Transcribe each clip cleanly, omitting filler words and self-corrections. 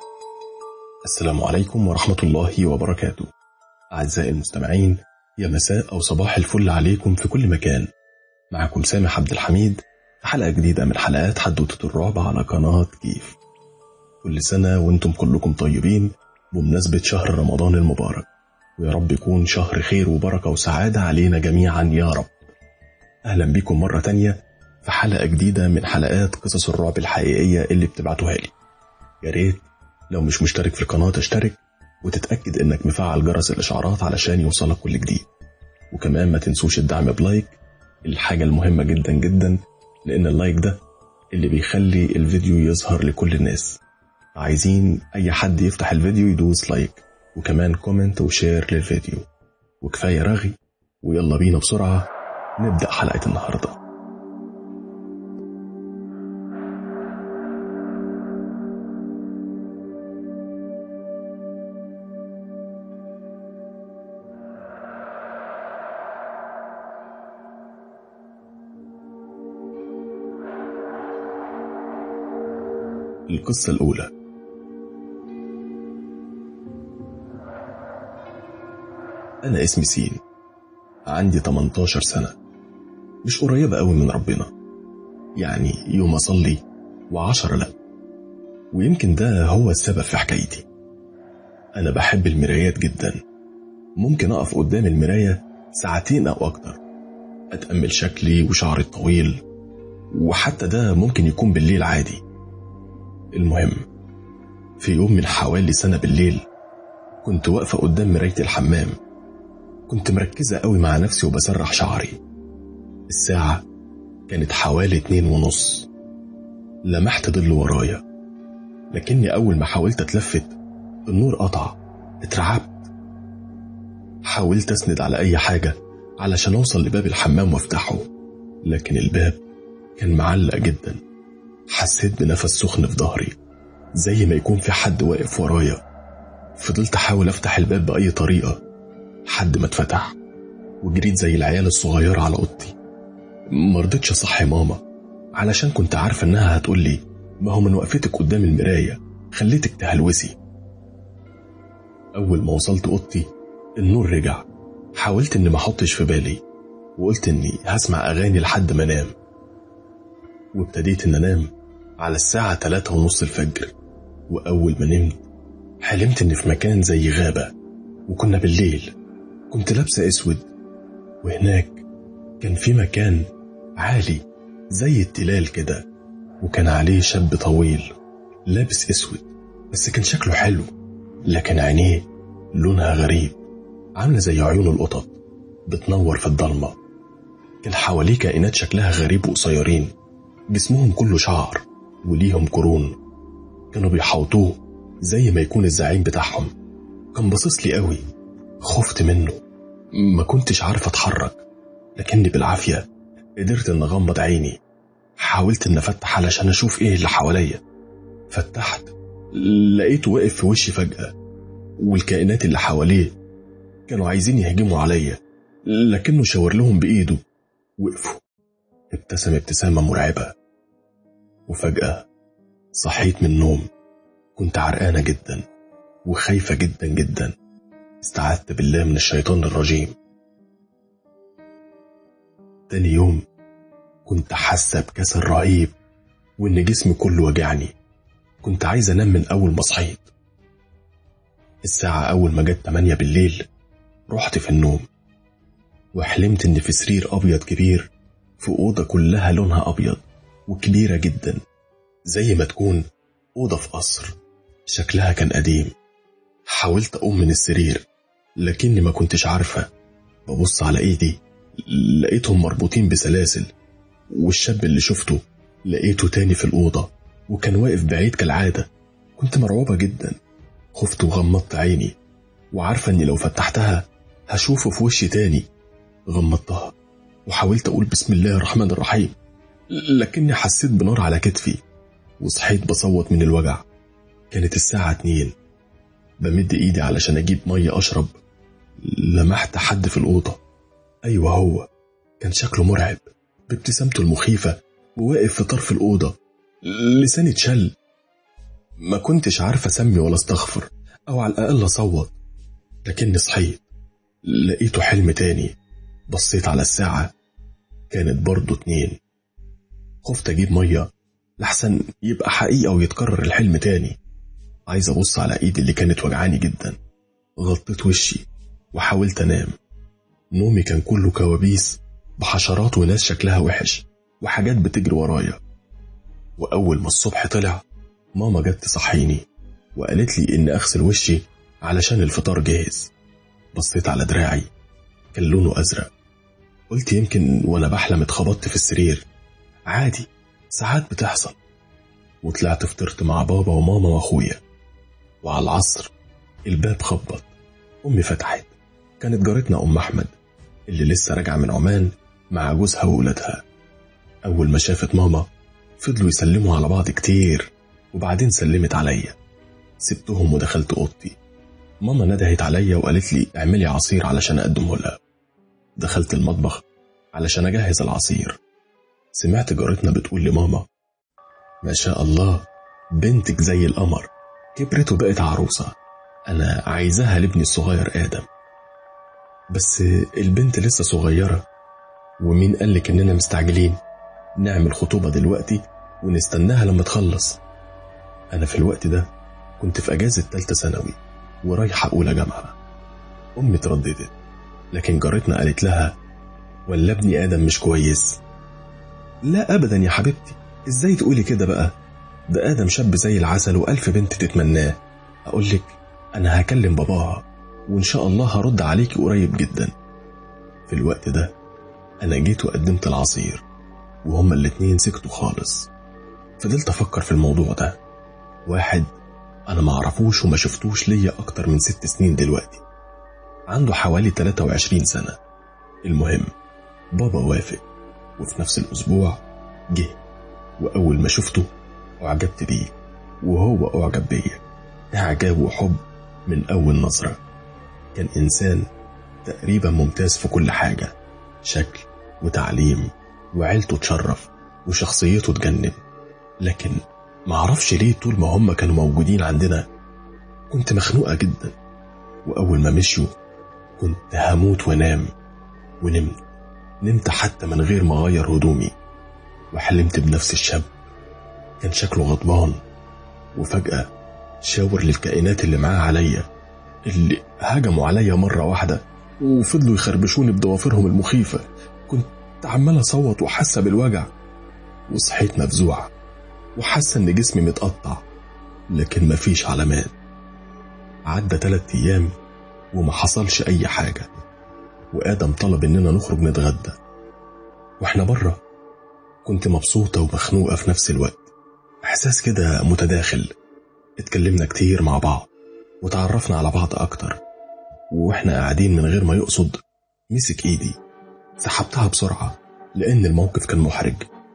السلام عليكم ورحمة الله وبركاته. أعزائي المستمعين، يا مساء أو صباح الفل عليكم في كل مكان. معكم سامح عبد الحميد في حلقة جديدة من حلقات حدوتة الرعب على قناة كيف. كل سنة وانتم كلكم طيبين بمناسبة شهر رمضان المبارك، ويا رب يكون شهر خير وبركة وسعادة علينا جميعا يا رب. أهلا بكم مرة تانية في حلقة جديدة من حلقات قصص الرعب الحقيقية اللي بتبعتوها لي. يا ريت لو مش مشترك في القناة تشترك وتتأكد انك مفعل جرس الاشعارات علشان يوصلك كل جديد، وكمان ما تنسوش الدعم بلايك، الحاجة المهمة جدا جدا، لان اللايك ده اللي بيخلي الفيديو يظهر لكل الناس. عايزين اي حد يفتح الفيديو يدوس لايك وكمان كومنت وشير للفيديو. وكفاية رغي، ويلا بينا بسرعة نبدأ حلقة النهاردة. القصة الأولى. أنا اسمي سين، عندي 18 سنة، مش قريبة قوي من ربنا، يعني يوم أصلي و10 لا، ويمكن ده هو السبب في حكايتي. أنا بحب المرايات جدا، ممكن أقف قدام المراية ساعتين أو أكتر، أتأمل شكلي وشعري الطويل، وحتى ده ممكن يكون بالليل عادي. المهم، في يوم من حوالي سنة بالليل كنت واقفة قدام مراية الحمام، كنت مركزة قوي مع نفسي وبسرح شعري. الساعة كانت حوالي 2:30. لمحت ظل ورايا، لكني أول ما حاولت أتلفت النور قطع. اترعبت، حاولت أسند على أي حاجة علشان أوصل لباب الحمام وافتحه، لكن الباب كان معلق جدا. حسيت بنفس سخن في ظهري، زي ما يكون في حد واقف ورايا. فضلت أحاول أفتح الباب بأي طريقة حد ما اتفتح، وجريت زي العيال الصغيرة على أوضتي. مرضتش أصحي ماما علشان كنت عارفة إنها هتقول لي ما هو من وقفتك قدام المراية خليتك تهلوسي. أول ما وصلت أوضتي النور رجع. حاولت إني ما أحطش في بالي، وقلت إني هسمع أغاني لحد ما أنام، وابتديت إن أنام على الساعة 3:30 الفجر. وأول ما نمت حلمت إني في مكان زي غابة، وكنا بالليل. كنت لابسة أسود، وهناك كان في مكان عالي زي التلال كده، وكان عليه شاب طويل لابس أسود، بس كان شكله حلو، لكن عينيه لونها غريب، عاملة زي عيون القطط بتنور في الضلمة. كان حواليه كائنات شكلها غريب وقصيرين، جسمهم كله شعر وليهم قرون، كانوا بيحوطوه زي ما يكون الزعيم بتاعهم. كان باصص لي قوي، خفت منه، ما كنتش عارف اتحرك، لكني بالعافية قدرت ان اغمض عيني. حاولت ان افتح علشان اشوف ايه اللي حواليا. فتحت، لقيته واقف في وشي فجأة، والكائنات اللي حواليه كانوا عايزين يهجموا عليا، لكنه شاور لهم بإيده. وقفوا. ابتسم ابتسامة مرعبة، وفجأة صحيت من النوم. كنت عرقانة جدا وخايفة جدا جدا. استعذت بالله من الشيطان الرجيم. تاني يوم كنت حاسة بكسل رهيب، وإن جسمي كله وجعني. كنت عايز أنام من أول ما صحيت. الساعة أول ما جت 8 بالليل رحت في النوم، وحلمت إن في سرير أبيض كبير في أوضة كلها لونها أبيض وكبيرة جدا، زي ما تكون أوضة في قصر. شكلها كان قديم. حاولت أقوم من السرير، لكني ما كنتش عارفة. ببص على إيدي لقيتهم مربوطين بسلاسل، والشاب اللي شفته لقيته تاني في الأوضة، وكان واقف بعيد كالعادة. كنت مرعوبة جدا، خفت وغمضت عيني، وعارفة أني لو فتحتها هشوفه في وشي تاني. غمضتها وحاولت أقول بسم الله الرحمن الرحيم، لكني حسيت بنار على كتفي، وصحيت بصوت من الوجع. كانت الساعة 2. بمد إيدي علشان أجيب مية أشرب. لمحت حد في الأوضة. أيوة هو، كان شكله مرعب بابتسامته المخيفة، وواقف في طرف الأوضة. لساني اتشل. ما كنتش عارف أسمي ولا استغفر أو على الأقل أصوت. لكني صحيت لقيته حلم تاني. بصيت على الساعة كانت برضو 2. خفت أجيب مية لحسن يبقى حقيقة ويتكرر الحلم تاني. عايز أبص على إيدي اللي كانت وجعاني جدا. غطيت وشي وحاولت أنام. نومي كان كله كوابيس بحشرات وناس شكلها وحش وحاجات بتجري ورايا. وأول ما الصبح طلع ماما جت تصحيني وقالت لي إن أغسل وشي علشان الفطار جاهز. بصيت على دراعي كان لونه أزرق. قلت يمكن وأنا بحلم اتخبطت في السرير، عادي ساعات بتحصل. وطلعت فطرت مع بابا وماما وأخويا. وعلى العصر الباب خبط. أمي فتحت. كانت جارتنا أم أحمد اللي لسه راجعة من عمان مع جوزها وولادها. أول ما شافت ماما فضلوا يسلموا على بعض كتير وبعدين سلمت عليا. سبتهم ودخلت أوضتي. ماما ندهت عليا وقالت لي اعملي عصير علشان أقدمه لها. دخلت المطبخ علشان أجهز العصير. سمعت جارتنا بتقول لماما ما شاء الله بنتك زي القمر، كبرت وبقت عروسة، أنا عايزاها لابني الصغير آدم. بس البنت لسه صغيرة، ومين قالك إننا مستعجلين؟ نعمل خطوبة دلوقتي ونستناها لما تخلص. أنا في الوقت ده كنت في أجازة 3 ثانوي ورايحة أولى جامعة. أمي ترددت لكن جارتنا قالت لها ولا ابني آدم مش كويس؟ لا أبدا يا حبيبتي، إزاي تقولي كده بقى؟ ده آدم شاب زي العسل وألف بنت تتمناه. أقولك أنا هكلم باباها وإن شاء الله هرد عليكي قريب جدا. في الوقت ده أنا جيت وقدمت العصير وهما الاتنين سكتوا خالص. فضلت أفكر في الموضوع ده. واحد أنا معرفوش وما شفتوش ليا أكتر من 6 سنين دلوقتي، عنده حوالي 23 سنة. المهم بابا وافق وفي نفس الأسبوع جه، وأول ما شفته أعجبت بيه وهو أعجب بيا. إعجاب وحب من أول نظرة. كان إنسان تقريبا ممتاز في كل حاجة، شكل وتعليم وعيلته تشرف وشخصيته تجنن. لكن معرفش ليه طول ما هم كانوا موجودين عندنا كنت مخنوقة جدا. وأول ما مشيوا كنت هموت وانام. ونمت حتى من غير ما أغير هدومي. وحلمت بنفس الشاب كان شكله غضبان، وفجأة شاور للكائنات اللي معاه عليا اللي هجموا عليا مرة واحدة وفضلوا يخربشوني بضوافرهم المخيفة. كنت عمال أصوت وحاسة بالوجع، وصحيت مفزوعة وحاسة إن جسمي متقطع لكن مفيش علامات. عدى 3 أيام وما حصلش أي حاجة. وآدم طلب إننا نخرج نتغدى. وإحنا برا كنت مبسوطة ومخنوقة في نفس الوقت، إحساس كده متداخل. اتكلمنا كتير مع بعض وتعرفنا على بعض أكتر. وإحنا قاعدين من غير ما يقصد مسك إيدي، سحبتها بسرعة لأن الموقف كان محرج.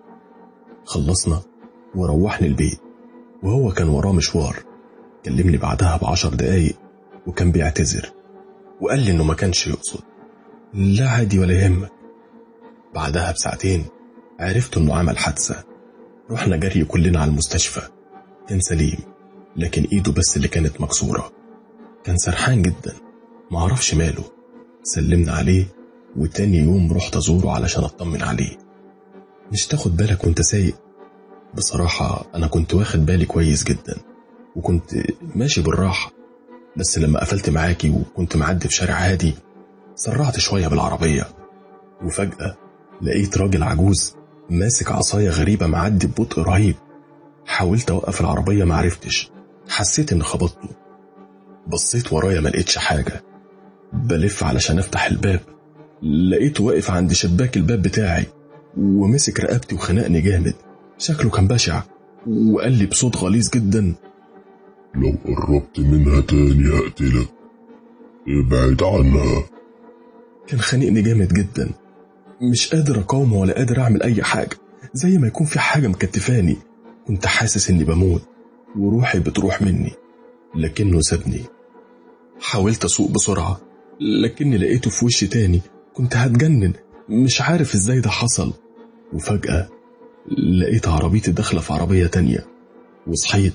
خلصنا وروحني البيت وهو كان وراه مشوار. كلمني بعدها ب10 دقايق وكان بيعتذر وقال لي إنه ما كانش يقصد. لا عادي ولا يهمك. بعدها ب2 عرفت إنه عمل حادثة. رحنا جري كلنا على المستشفى. كان سليم لكن إيده بس اللي كانت مكسورة. كان سرحان جدا معرفش ماله. سلمنا عليه وتاني يوم رحت أزوره علشان أطمن عليه. مش تاخد بالك وانت سايق؟ بصراحة أنا كنت واخد بالي كويس جدا وكنت ماشي بالراحة، بس لما قفلت معاكي وكنت معدي في شارع هادي سرعت شوية بالعربية. وفجأة لقيت راجل عجوز ماسك عصاية غريبة معدي ببطء رهيب. حاولت أوقف العربية معرفتش، حسيت إن خبطته. بصيت ورايا ما لقيتش حاجة. بلف علشان أفتح الباب لقيته واقف عند شباك الباب بتاعي ومسك رقبتي وخنقني جامد. شكله كان بشع وقال لي بصوت غليظ جدا لو قربت منها تاني هقتلك، ابعد عنها. كان خانقني جامد جدا، مش قادر أقاومه ولا قادر أعمل أي حاجة، زي ما يكون في حاجة مكتفاني. كنت حاسس إني بموت وروحي بتروح مني، لكنه سابني. حاولت أسوق بسرعة لكني لقيته في وشي تاني. كنت هتجنن، مش عارف إزاي ده حصل. وفجأة لقيت عربيتي داخلة في عربية تانية وصحيت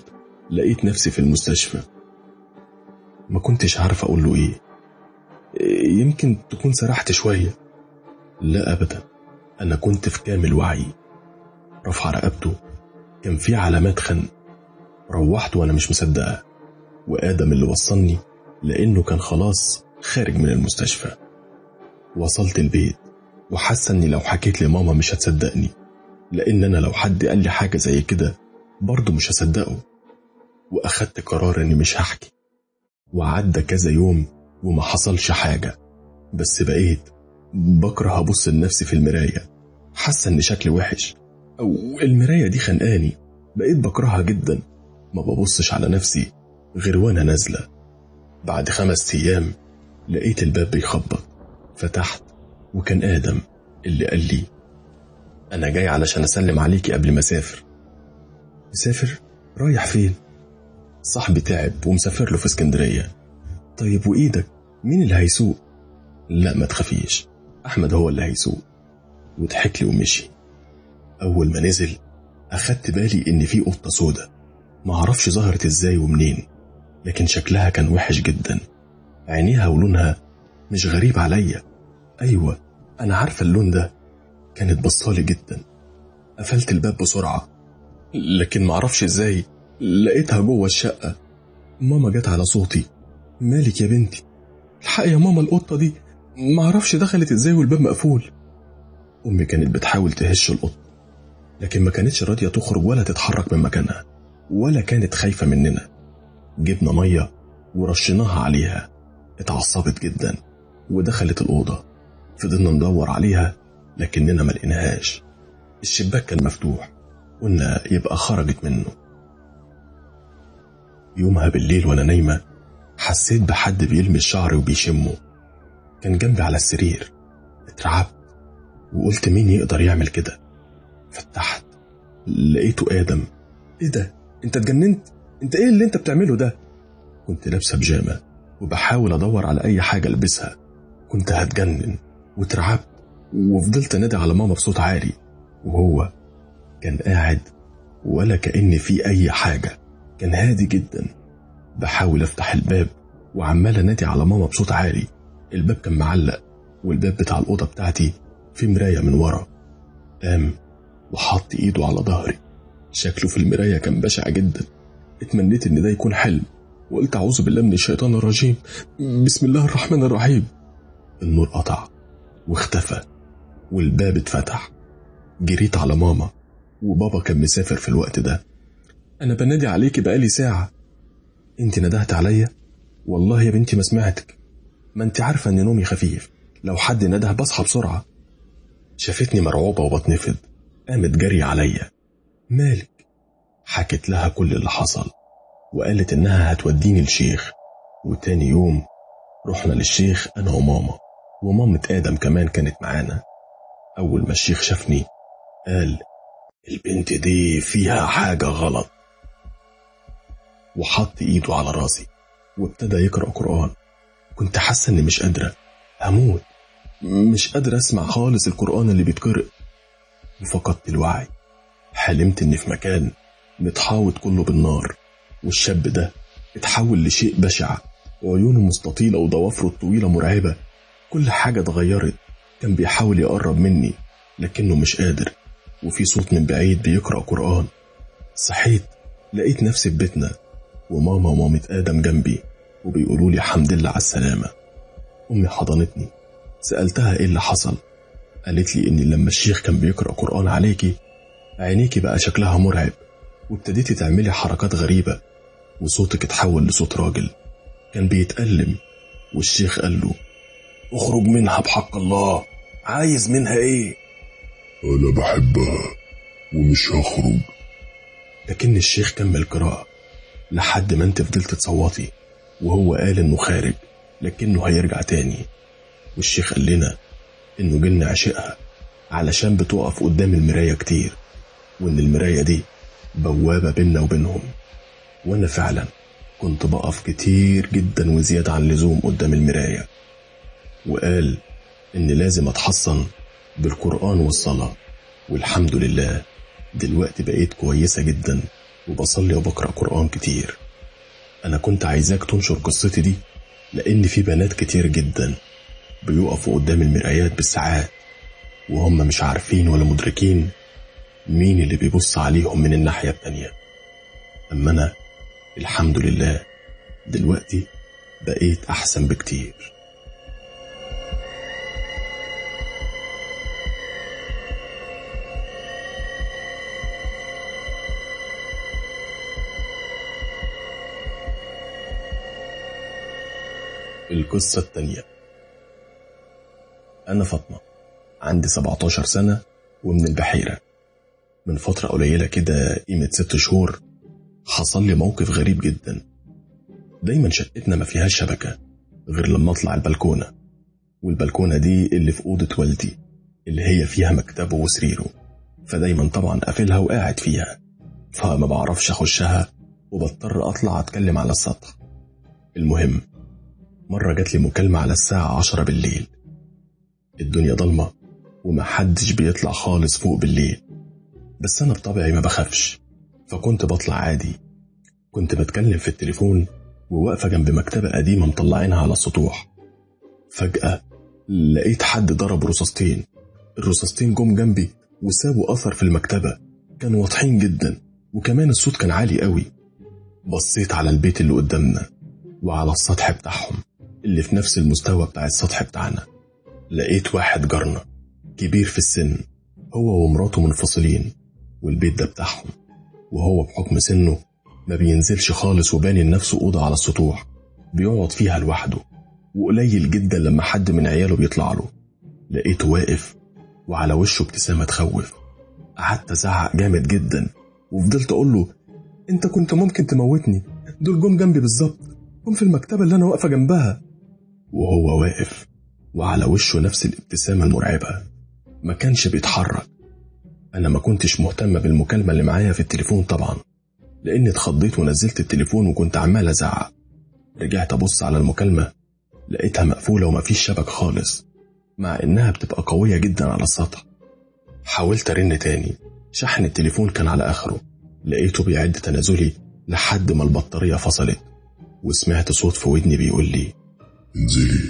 لقيت نفسي في المستشفى. ما كنتش عارف أقول له إيه. يمكن تكون سرحت شوية. لا أبدا، أنا كنت في كامل وعي. رفع رقبته كان فيه علامات خنق. روحت وأنا مش مصدقها، وآدم اللي وصلني لأنه كان خلاص خارج من المستشفى. وصلت البيت وحاسة أني لو حكيت لماما مش هتصدقني، لأن أنا لو حد قال لي حاجة زي كده برضه مش هصدقه. وأخدت قرار أني مش هحكي. وعدى كذا يوم وما حصلش حاجة، بس بقيت بكره أبص لنفسي في المراية. حاسة أن شكلي وحش، أو المراية دي خنقاني. بقيت بكرهها جدا. ما ببصش على نفسي غير وأنا نازلة. بعد 5 أيام لقيت الباب بيخبط. فتحت وكان آدم اللي قال لي: أنا جاي علشان أسلم عليكي قبل ما أسافر. مسافر؟ رايح فين؟ صاحبي تعب ومسافر له في اسكندرية. طيب وإيدك مين اللي هيسوق؟ لا ما تخافيش، أحمد هو اللي هيسوق. وضحك لي ومشي. أول ما نزل أخدت بالي إن في قطة سودة، ما عرفش ظهرت إزاي ومنين، لكن شكلها كان وحش جدا. عينيها ولونها مش غريب عليا. أيوة أنا عارفة اللون ده. كانت بصالي جدا. قفلت الباب بسرعة، لكن معرفش إزاي لقيتها جوه الشقة. ماما جت على صوتي: مالك يا بنتي؟ الحق يا ماما، القطة دي معرفش دخلت إزاي والباب مقفول. أمي كانت بتحاول تهش القط، لكن ما كانتش راضية تخرج ولا تتحرك من مكانها، ولا كانت خايفة مننا. جبنا مية ورشناها عليها. اتعصبت جدا ودخلت الأوضة. فضلنا ندور عليها لكننا ما لقيناهاش. الشباك كان مفتوح، قلنا يبقى خرجت منه. يومها بالليل وانا نايمة حسيت بحد بيلمس شعري وبيشمه. كان جنبي على السرير. اترعبت وقلت مين يقدر يعمل كده. فتحت لقيته آدم. ايه ده؟ انت اتجننت؟ انت ايه اللي انت بتعمله ده؟ كنت لابسة بيجامة وبحاول ادور على اي حاجة البسها. كنت هتجنن واترعبت وفضلت انادي على ماما بصوت عالي، وهو كان قاعد ولا كأن في اي حاجة. كان هادي جدا. بحاول افتح الباب وعمال انادي على ماما بصوت عالي. الباب كان معلق، والباب بتاع الأوضة بتاعتي في مراية من ورا. قام وحط ايده على ظهري. شكله في المراية كان بشع جدا. اتمنيت ان ده يكون حلم، وقلت اعوذ بالله من الشيطان الرجيم، بسم الله الرحمن الرحيم. النور قطع واختفى والباب اتفتح. جريت على ماما، وبابا كان مسافر في الوقت ده. انا بنادي عليكي بقالي ساعة. انت ندهت عليا؟ والله يا بنتي ما سمعتك. ما انت عارفة ان نومي خفيف، لو حد نده بصحى بسرعة. شافتني مرعوبة وبتنفض، قامت جري عليا. مالك؟ حكت لها كل اللي حصل، وقالت انها هتوديني الشيخ. وتاني يوم رحنا للشيخ انا وماما، ومامة آدم كمان كانت معانا. اول ما الشيخ شافني قال: البنت دي فيها حاجة غلط. وحط ايده على راسي وابتدى يقرأ قرآن. كنت حاسة اني مش قادرة، هموت، مش قادرة اسمع خالص القرآن اللي بيتقرأ. وفقدت الوعي. حلمت اني في مكان متحاوط كله بالنار، والشاب ده اتحول لشيء بشع، وعيونه مستطيلة وضوافره الطويلة مرعبة. كل حاجة اتغيرت. كان بيحاول يقرب مني لكنه مش قادر. وفي صوت من بعيد بيقرأ قرآن. صحيت لقيت نفسي في بيتنا، وماما ومامة آدم جنبي وبيقولوا لي الحمد لله على السلامة. أمي حضنتني. سألتها إيه اللي حصل. قالت لي إن لما الشيخ كان بيقرأ قرآن عليكي عينيكي بقى شكلها مرعب، وابتديتي تعملي حركات غريبة، وصوتك اتحول لصوت راجل كان بيتألم. والشيخ قال له: اخرج منها بحق الله. عايز منها ايه؟ أنا بحبها ومش هخرج. لكن الشيخ كمل قراءة لحد ما انت فضلت تصوتي، وهو قال انه خارج لكنه هيرجع تاني. والشيخ قال لنا انه جن عشقها علشان بتقف قدام المراية كتير، وان المراية دي بوابة بيننا وبينهم. وانا فعلا كنت بقف كتير جدا وزيادة عن اللزوم قدام المراية. وقال ان لازم اتحصن بالقرآن والصلاة. والحمد لله دلوقتي بقيت كويسة جدا وبصلي وبقرأ قرآن كتير. أنا كنت عايزاك تنشر قصتي دي، لأن في بنات كتير جدا بيقفوا قدام المرايات بالساعات وهم مش عارفين ولا مدركين مين اللي بيبص عليهم من الناحية التانية. أما أنا الحمد لله دلوقتي بقيت أحسن بكتير. القصة التانية. أنا فاطمة، عندي 17 سنة ومن البحيرة. من فترة قليلة كده قيمة 6 شهور حصل لي موقف غريب جدا. دايما شقتنا ما فيهاش شبكة غير لما اطلع البلكونة، والبلكونة دي اللي في أوضة والدي اللي هي فيها مكتبه وسريره، فدايما طبعا قافلها وقاعد فيها، فما بعرفش أخشها وبضطر أطلع أتكلم على السطح. المهم مرة جات لي مكالمة على الساعة 10 بالليل. الدنيا ضلمة ومحدش بيطلع خالص فوق بالليل، بس أنا بطبعي ما بخافش، فكنت بطلع عادي. كنت بتكلم في التليفون وواقفة جنب مكتبة قديمة مطلعينها على السطوح. فجأة لقيت حد ضرب رصاصتين. الرصاصتين جم جنبي وسابوا أثر في المكتبة، كانوا واضحين جدا، وكمان الصوت كان عالي قوي. بصيت على البيت اللي قدامنا وعلى السطح بتاعهم اللي في نفس المستوى بتاع السطح بتاعنا. لقيت واحد جارنا كبير في السن، هو ومراته منفصلين، والبيت ده بتاعهم، وهو بحكم سنه ما بينزلش خالص وباني لنفسه أوضة على السطوح بيقعد فيها لوحده، وقليل جدا لما حد من عياله بيطلع له. لقيته واقف وعلى وشه ابتسامة تخوف. قعدت أزعق جامد جدا وفضلت أقول له أنت كنت ممكن تموتني، دول جم جنبي بالظبط، جم في المكتبة اللي أنا واقفة جنبها. وهو واقف وعلى وشه نفس الابتسامة المرعبة، ما كانش بيتحرك. أنا ما كنتش مهتمة بالمكالمة اللي معايا في التليفون طبعا، لأني اتخضيت ونزلت التليفون وكنت عمال أزعق. رجعت أبص على المكالمة لقيتها مقفولة ومفيش شبك خالص، مع إنها بتبقى قوية جدا على السطح. حاولت أرن تاني، شحن التليفون كان على آخره. لقيته بيعد تنازلي لحد ما البطارية فصلت، وسمعت صوت في ودني بيقول لي انزلي.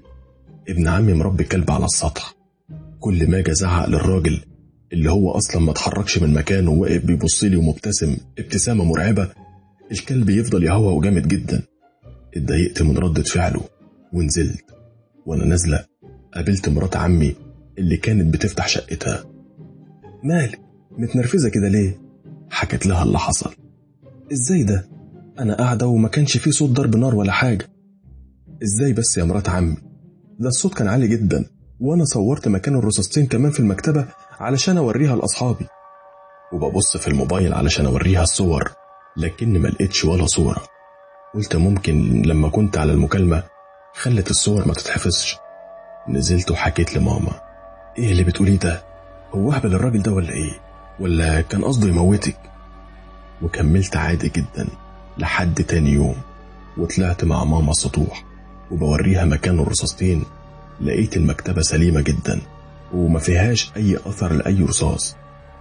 ابن عمي مربي كلب على السطح. كل ما اجي ازعق للراجل اللي هو اصلا ما اتحركش من مكانه وواقف بيبص لي ومبتسم ابتسامه مرعبه، الكلب يفضل يهوى جامد جدا. اتضايقت من ردة فعله ونزلت. وانا نازله قابلت مرات عمي اللي كانت بتفتح شقتها. مالك متنرفزه كده ليه؟ حكت لها اللي حصل. ازاي ده؟ انا قاعده وما كانش فيه صوت ضرب نار ولا حاجه. ازاي بس يا مرات عمي؟ ده الصوت كان عالي جدا، وانا صورت مكان الرصاصتين كمان في المكتبة علشان اوريها لاصحابي. وببص في الموبايل علشان اوريها الصور، لكن ما لقيتش ولا صورة. قلت ممكن لما كنت على المكالمة خلت الصور ما تتحفظش. نزلت وحكيت لماما. ايه اللي بتقوليه ده؟ هو اهبل الراجل ده ولا ايه؟ ولا كان قصده يموتك؟ وكملت عادي جدا لحد تاني يوم، وطلعت مع ماما السطوح وبوريها مكان الرصاصتين. لقيت المكتبة سليمة جدا وما فيهاش أي أثر لأي رصاص.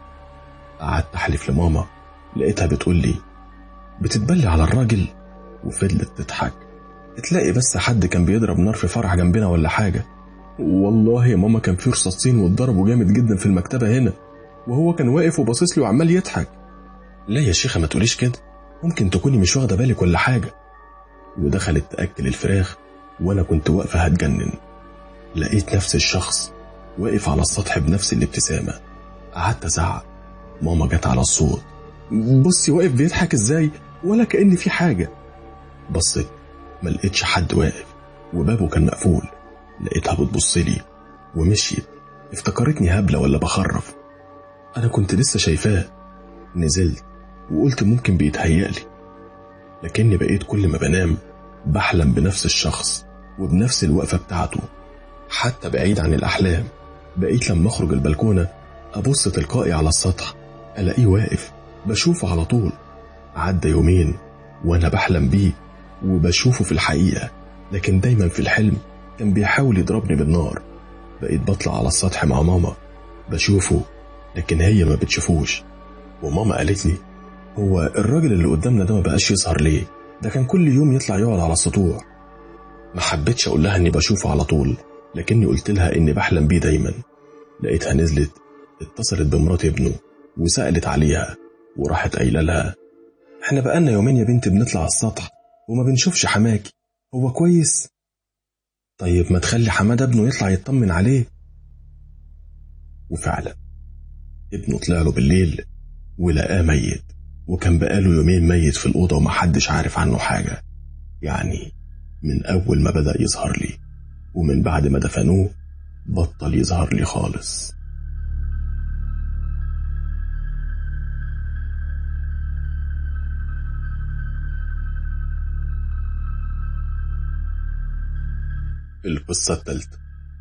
قعدت أحلف لماما، لقيتها بتقول لي بتتبلي على الراجل، وفضلت تضحك. تلاقي بس حد كان بيضرب نار في فرع جنبنا ولا حاجة. والله يا ماما كان في رصاصتين واتضربوا جامد جدا في المكتبة هنا، وهو كان واقف وباصص لي وعمال يضحك. لا يا شيخة ما تقوليش كده، ممكن تكوني مش واخدة بالك ولا حاجة. ودخلت تأكل الفراخ وانا كنت واقفة هتجنن. لقيت نفس الشخص واقف على السطح بنفس الابتسامة. قعدت أزعق. ماما جت على الصوت. بصي واقف بيضحك ازاي ولا كأن في حاجة. بصيت ما لقيتش حد واقف، وبابه كان مقفول. لقيتها بتبص لي ومشيت. افتكرتني هبلة ولا بخرف. انا كنت لسه شايفاه. نزلت وقلت ممكن بيتهيألي، لكني بقيت كل ما بنام بحلم بنفس الشخص وبنفس الوقفة بتاعته. حتى بعيد عن الأحلام بقيت لما أخرج البلكونة أبص تلقائي على السطح ألاقيه واقف، بشوفه على طول. عدى يومين وأنا بحلم بيه وبشوفه في الحقيقة، لكن دايما في الحلم كان بيحاول يضربني بالنار. بقيت بطلع على السطح مع ماما بشوفه، لكن هي ما بتشوفوش. وماما قالت لي هو الراجل اللي قدامنا ده ما بقاش يظهر ليه؟ ده كان كل يوم يطلع يقعد على السطوح. ما حبيتش اقول لها اني بشوفه على طول، لكني قلت لها اني بحلم بيه دايما. لقيتها نزلت اتصلت بمرات ابنه وسألت عليها، وراحت قايله لها احنا بقالنا يومين يا بنت بنطلع السطح وما بنشوفش حماكي، هو كويس؟ طيب ما تخلي حماد ابنه يطلع يطمن عليه. وفعلا ابنه طلع له بالليل ولقاه ميت، وكان بقاله يومين ميت في الأوضة ومحدش عارف عنه حاجة. يعني من أول ما بدأ يظهر لي، ومن بعد ما دفنوه بطل يظهر لي خالص. القصة الثالثة.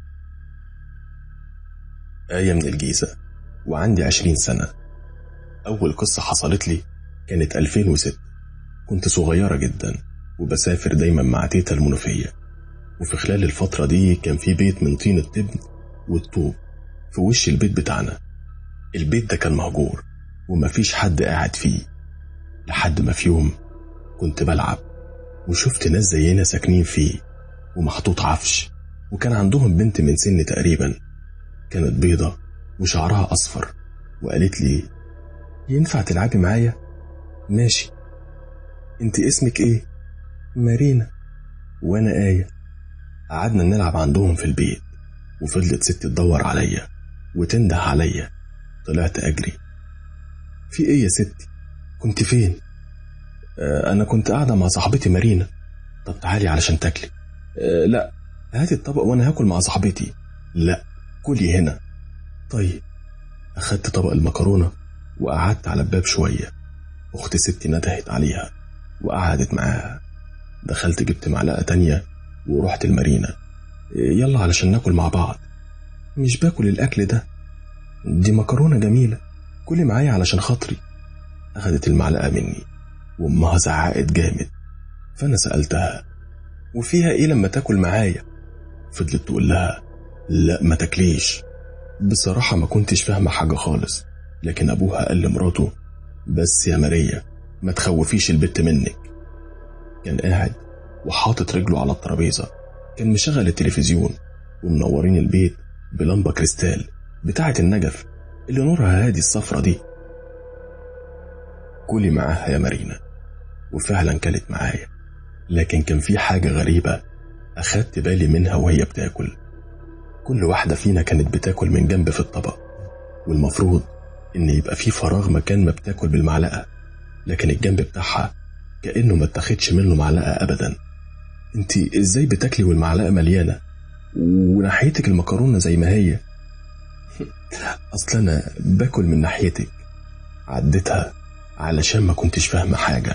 آية من الجيزة وعندي 20 سنة. أول قصة حصلت لي كانت 2006. كنت صغيرة جدا وبسافر دايما مع تيتا المنوفية، وفي خلال الفترة دي كان في بيت من طين التبن والطوب في وش البيت بتاعنا. البيت ده كان مهجور ومفيش حد قاعد فيه، لحد ما في يوم كنت بلعب وشفت ناس زينا ساكنين فيه ومحطوط عفش، وكان عندهم بنت من سن تقريبا، كانت بيضة وشعرها أصفر، وقالت لي ينفع تلعبي معايا؟ ماشي. انت اسمك ايه؟ مارينا. وانا آية. قعدنا نلعب عندهم في البيت، وفضلت ستي تدور عليا وتنده عليا. طلعت أجري. في ايه يا ستي؟ كنت فين؟ انا كنت قاعدة مع صاحبتي مارينا. طب تعالي علشان تاكلي. لا، هاتي الطبق وانا هاكل مع صاحبتي. لا، كلي هنا. طيب. اخدت طبق المكرونة وقعدت على الباب شوية. اخت ستي ندهت عليها وقعدت معاها. دخلت جبت معلقة تانية ورحت المارينا. يلا علشان ناكل مع بعض. مش باكل الاكل ده، دي مكرونة جميلة، كلي معايا علشان خاطري. اخدت المعلقة مني وامها زعقت جامد، فانا سألتها وفيها ايه لما تاكل معايا؟ فضلت تقول لها لا ما تاكليش. بصراحة ما كنتش فاهمة حاجة خالص، لكن ابوها قال لمراته بس يا ماريا ما تخوفيش البت منك. كان قاعد وحاطط رجله على الترابيزة، كان مشغل التلفزيون ومنورين البيت بلمبة كريستال بتاعة النجف اللي نورها هادي الصفرة دي. كلي معاها يا مارينا. وفعلا كلت معايا، لكن كان في حاجة غريبة أخدت بالي منها وهي بتاكل. كل واحدة فينا كانت بتاكل من جنب في الطبق، والمفروض إن يبقى في فراغ مكان ما بتاكل بالمعلقة، لكن الجنب بتاعها كأنه ما اتاخدش منه معلقة أبدا. انتي ازاي بتاكلي والمعلقة مليانة وناحيتك المكرونة زي ما هي؟ أصل أنا باكل من ناحيتك. عدتها علشان ما كنتش فاهمة حاجة.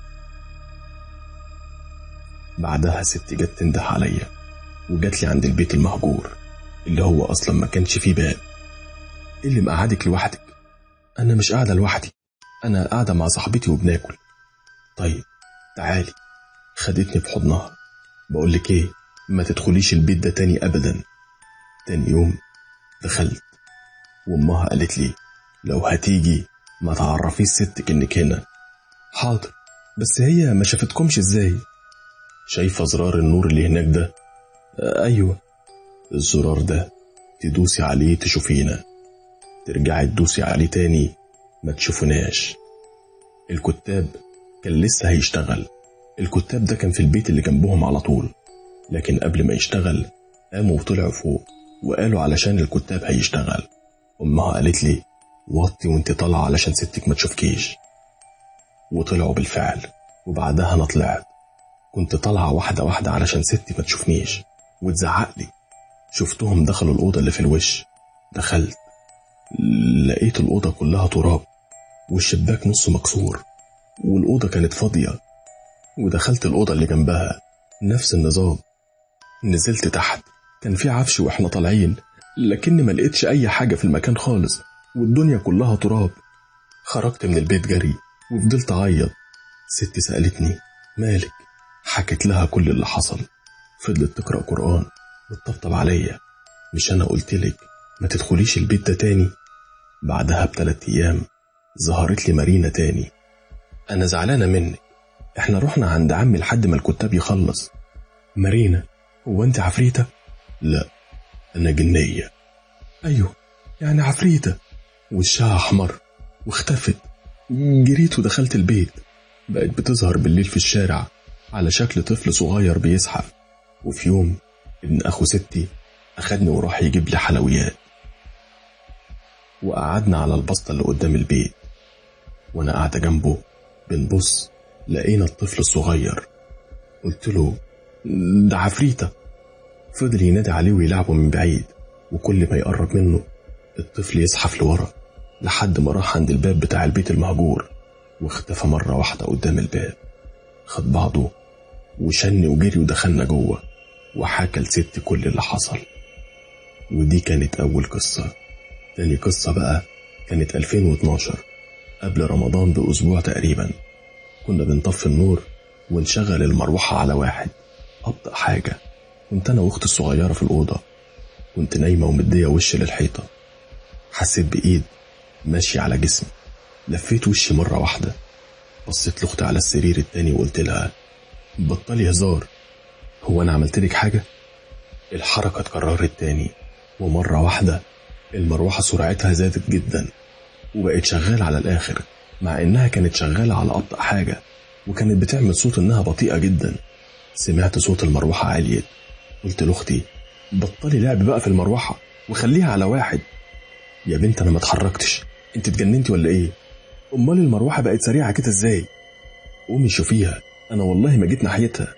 بعدها ستي جت تنده عليا وجات لي عند البيت المهجور اللي هو أصلا ما كانش فيه باب. إيه اللي مقعدك لوحدك؟ أنا مش قاعدة لوحدي، أنا قاعدة مع صاحبتي وبناكل. طيب تعالي. خدتني بحضنها. بقولك ايه، ما تدخليش البيت ده تاني أبدا. تاني يوم دخلت وامها قالت لي لو هتيجي ما تعرفيش ستك انك هنا. حاضر، بس هي ما شافتكمش ازاي؟ شايفة زرار النور اللي هناك ده؟ ايوه. الزرار ده تدوسي عليه تشوفينا، ترجعي تدوسي عليه تاني ما تشوفناش. الكتاب كان لسه هيشتغل. الكتاب ده كان في البيت اللي جنبهم على طول، لكن قبل ما يشتغل قاموا وطلعوا فوق وقالوا علشان الكتاب هيشتغل. امها قالت لي وطي وانت طالعه علشان ستك ما تشوفكيش. وطلعوا بالفعل، وبعدها انا طلعت. كنت طالعه واحده واحده علشان ستي ما تشوفنيش وتزعق لي. شفتهم دخلوا الاوضه اللي في الوش. دخلت لقيت الاوضه كلها تراب والشباك نصه مكسور، والاوضه كانت فاضيه. ودخلت الاوضه اللي جنبها، نفس النظام. نزلت تحت، كان في عفش واحنا طالعين، لكني ما لقيتش اي حاجه في المكان خالص، والدنيا كلها تراب. خرجت من البيت جري وفضلت اعيط. ستي سالتني مالك؟ حكيت لها كل اللي حصل. فضلت تقرا قران وتطبطب عليا. مش انا قلتلك ما تدخليش البيت ده تاني؟ بعدها ب3 أيام ظهرت لي مارينا تاني أنا زعلانة منك، إحنا رحنا عند عمي لحد ما الكتاب يخلص. مارينا، هو أنت عفريتة؟ لا، أنا جنية. أيوه، يعني عفريتة. وشها أحمر واختفت. جريت ودخلت البيت، بقت بتظهر بالليل في الشارع على شكل طفل صغير بيزحف. وفي يوم ابن أخو ستي أخدني وراح يجيب لي حلويات، وقعدنا على البسطة اللي قدام البيت، وأنا قاعدة جنبه بنبص لقينا الطفل الصغير. قلت له ده عفريتة. فضل ينادي عليه ويلعبه من بعيد، وكل ما يقرب منه الطفل يزحف لورا لحد ما راح عند الباب بتاع البيت المهجور، واختفى مرة واحدة قدام الباب. خد بعضه وشني وجري ودخلنا جوه، وحكى لستي كل اللي حصل. ودي كانت أول قصة. تاني قصة بقى كانت 2012 قبل رمضان بأسبوع تقريبا. كنا بنطفي النور ونشغل المروحة على واحد. أبطأ حاجة، كنت أنا وأختي الصغيرة في الأوضة. كنت نايمة ومدية وشي للحيطة. حسيت بإيد ماشية على جسمي. لفيت وشي مرة واحدة، بصيت لأختي على السرير التاني وقلت لها بطلي هزار، هو أنا عملت لك حاجة؟ الحركة اتكررت تاني، ومرة واحدة المروحة سرعتها زادت جدا وبقت شغالة على الآخر، مع إنها كانت شغالة على أبطأ حاجة، وكانت بتعمل صوت إنها بطيئة جدا. سمعت صوت المروحة عالية. قلت لأختي بطلي لعب بقى في المروحة وخليها على واحد. يا بنت أنا ما اتحركتش، انت اتجننتي ولا ايه؟ امال المروحة بقت سريعة كده ازاي؟ قومي شوفيها، انا والله ما جيت ناحيتها.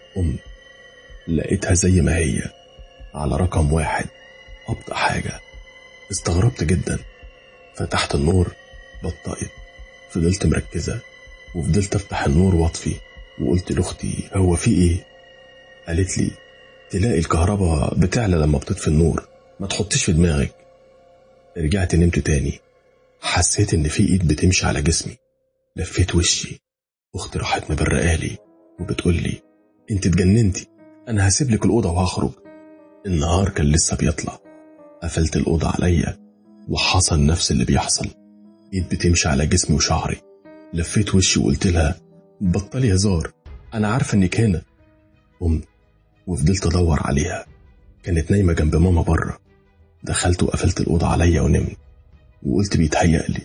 لقيتها زي ما هي على رقم واحد، أبطأ حاجة. استغربت جدا، فتحت النور، بطأت، فضلت مركزة وفضلت افتح النور واطفي. وقلت لاختي هو في ايه؟ قالت لي تلاقي الكهرباء بتعلى لما بتطفي النور، ما تحطيش في دماغك. رجعت نمت تاني. حسيت ان في ايد بتمشي على جسمي. لفيت وشي، اختي راحت مبرقالي وبتقول لي انت اتجننتي، انا هسيب لك الاوضه وهخرج. النهار كان لسه بيطلع. قفلت الاوضه عليا وحصل نفس اللي بيحصل، ايد بتمشي على جسمي وشعري. لفيت وشي وقلت لها بطلي هزار، انا عارفه انك هنا. قمت وفضلت ادور عليها، كانت نايمه جنب ماما بره. دخلت وقفلت الاوضه عليا ونمت، وقلت بيتهيألي.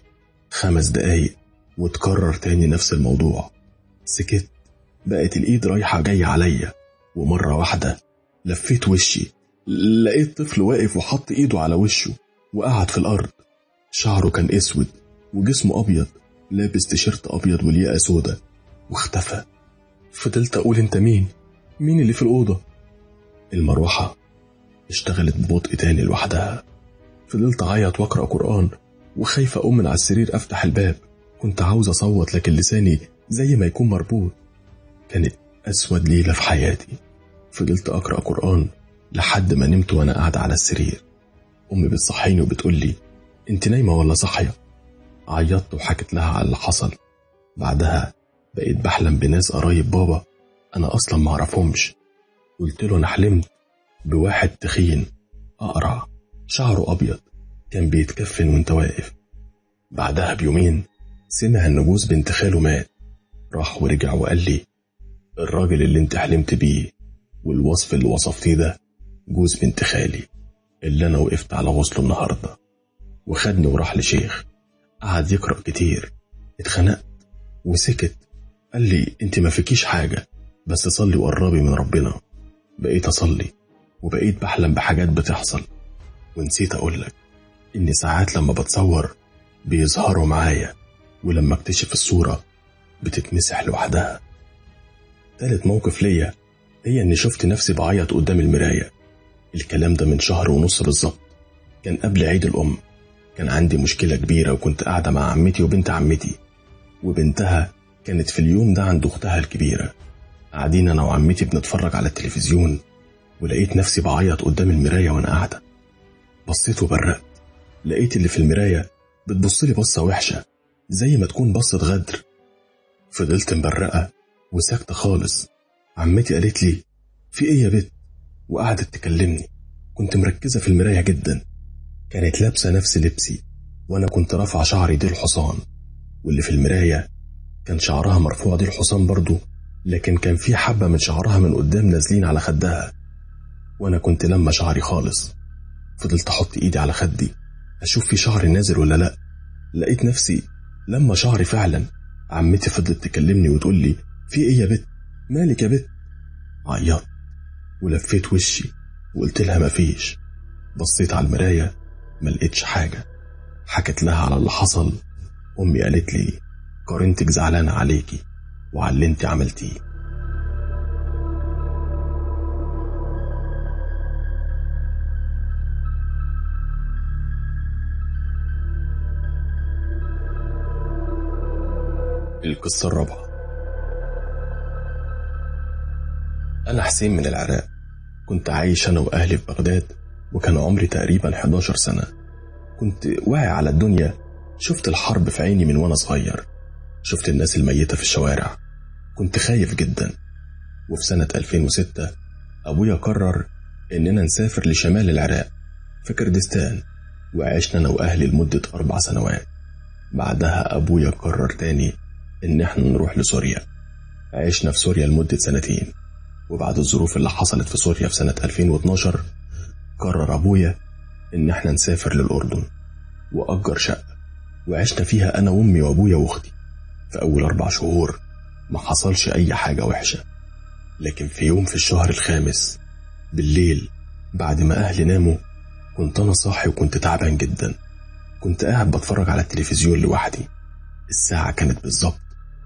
5 دقايق وتكرر تاني نفس الموضوع. سكت، بقت الايد رايحه جايه عليا، ومره واحده لفيت وشي لقيت طفل واقف وحط ايده على وشه وقعد في الارض. شعره كان اسود وجسمه ابيض، لابس تيشيرت ابيض والياقه سودا، واختفى. فضلت اقول انت مين اللي في الاوضه؟ المروحه اشتغلت ببطء تاني لوحدها. فضلت اعيط واقرا قران وخايفه اقوم من على السرير افتح الباب. كنت عاوز اصوت لكن لساني زي ما يكون مربوط. كانت اسود ليله في حياتي. فضلت اقرا قران لحد ما نمت وانا قاعده على السرير. امي بتصحيني وبتقول لي انت نايمه ولا صاحيه؟ عيطت وحكيت لها على اللي حصل. بعدها بقيت بحلم بناس قرايب بابا انا اصلا ما اعرفهمش. قلت له انا حلمت بواحد تخين اقرع شعره ابيض كان بيتكفن وانت واقف. بعدها بيومين سمع ان جوز بنت خاله مات. راح ورجع وقال لي الراجل اللي انت حلمت بيه والوصف اللي وصفتيه ده جوز بنت خالي اللي انا وقفت على غسله النهارده. وخدني وراح لشيخ قعد يقرأ كتير. اتخنقت وسكت. قال لي انت ما فيكيش حاجة بس صلي وقربي من ربنا. بقيت اصلي وبقيت بحلم بحاجات بتحصل. ونسيت اقولك ان ساعات لما بتصور بيظهروا معايا، ولما اكتشف الصورة بتتمسح لوحدها. 3 موقف ليا هي اني شفت نفسي بعيط قدام المراية. الكلام ده من 1.5 شهر بالظبط، كان قبل عيد الأم. كان عندي مشكلة كبيرة وكنت قاعدة مع عمتي وبنت عمتي، وبنتها كانت في اليوم ده عند أختها الكبيرة. قاعدين أنا وعمتي بنتفرج على التلفزيون، ولقيت نفسي بعيط قدام المراية وأنا قاعدة. بصيت وبرقت، لقيت اللي في المراية بتبصلي بصة وحشة زي ما تكون بصة غدر. فضلت مبرقة وساكتة خالص. عمتي قالت لي في ايه يا بت؟ وقعدت تكلمني. كنت مركزة في المراية جدا. كانت لابسة نفس لبسي، وانا كنت رافعة شعري دي الحصان، واللي في المراية كان شعرها مرفوع دي الحصان برضو، لكن كان في حبة من شعرها من قدام نازلين على خدها، وأنا كنت لما شعري خالص. فضلت أحط إيدي على خدي أشوف في شعر نازل ولا لأ. لقيت نفسي لما شعري فعلا. عمتي فضلت تكلمني وتقول لي في إيه يا بت، مالك يا بت؟ عيطت ولفيت وشي وقلت لها مفيش. بصيت على المراية ما لقيتش حاجة. حكت لها على اللي حصل. أمي قالت لي قرنتك زعلانة عليكي وعلى اللي انت عملتيه. القصة الرابعة. أنا حسين من العراق. كنت عايش أنا وأهلي في بغداد، وكان عمري تقريبا 11 سنة. كنت واعي على الدنيا. شفت الحرب في عيني من وأنا صغير. شفت الناس الميتة في الشوارع. كنت خايف جدا. وفي سنة 2006 أبويا قرر إننا نسافر لشمال العراق في كردستان، وعشنا أنا وأهلي لمدة 4 سنوات. بعدها أبويا قرر تاني إن احنا نروح لسوريا. عشنا في سوريا لمدة 2 سنين. وبعد الظروف اللي حصلت في سوريا في سنة 2012 قرر أبويا إن احنا نسافر للأردن، وأجر شقة وعشنا فيها أنا وأمي وأبويا وأختي. في أول 4 شهور ما حصلش أي حاجة وحشة، لكن في يوم في الشهر الخامس بالليل بعد ما أهلي ناموا كنت أنا صاحي وكنت تعبان جدا. كنت قاعد بتفرج على التلفزيون لوحدي. الساعة كانت بالظبط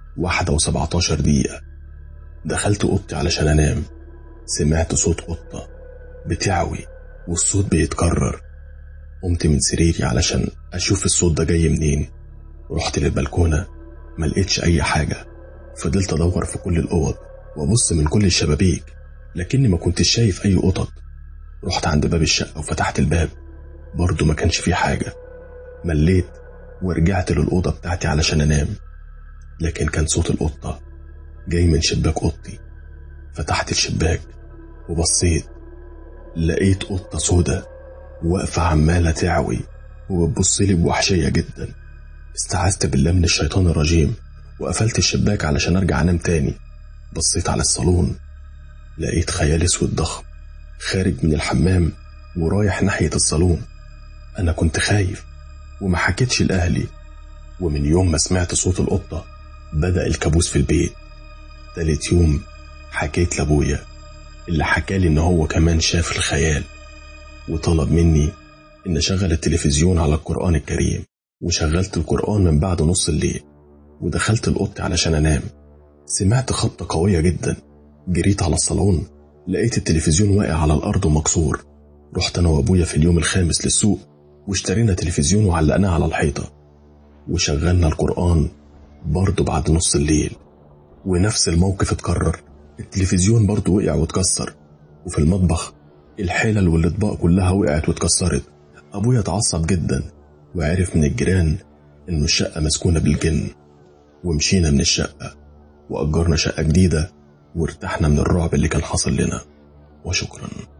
1:17. دخلت أوضتي علشان أنام. سمعت صوت قطة بتعوي والصوت بيتكرر. قمت من سريري علشان أشوف الصوت ده جاي منين. رحت للبلكونة ما لقيتش أي حاجة. فضلت أدور في كل الأوض وأبص من كل الشبابيك، لكني ما كنتش شايف أي قطط. رحت عند باب الشقة وفتحت الباب، برضو ما كانش فيه حاجة. مليت ورجعت للأوضة بتاعتي علشان أنام، لكن كان صوت القطة جاي من شباك أوضتي. فتحت الشباك وبصيت، لقيت قطة سودة واقفة عمالة تعوي وبتبصلي بوحشية جدا. استعذت بالله من الشيطان الرجيم وقفلت الشباك علشان أرجع أنام تاني. بصيت على الصالون، لقيت خيال اسود ضخم خارج من الحمام ورايح ناحية الصالون. أنا كنت خايف وما حكيتش لأهلي. ومن يوم ما سمعت صوت القطة بدأ الكابوس في البيت. 3 يوم حكيت لأبويا، اللي حكالي إن هو كمان شاف الخيال، وطلب مني إن أشغل التلفزيون على القرآن الكريم. وشغلت القرآن من بعد نص الليل ودخلت الأوضة علشان أنام. سمعت خبطة قوية جدا. جريت على الصالون، لقيت التلفزيون واقع على الأرض ومكسور. رحت أنا وأبويا في اليوم الخامس للسوق واشترينا تلفزيون وعلقناه على الحيطة وشغلنا القرآن برضو بعد نص الليل. ونفس الموقف اتكرر. التلفزيون برضو وقع واتكسر. وفي المطبخ الحلل والأطباق كلها وقعت واتكسرت. أبويا اتعصب جدا وعرف من الجيران إنه الشقة مسكونة بالجن. ومشينا من الشقة وأجرنا شقة جديدة وارتحنا من الرعب اللي كان حصل لنا. وشكرا.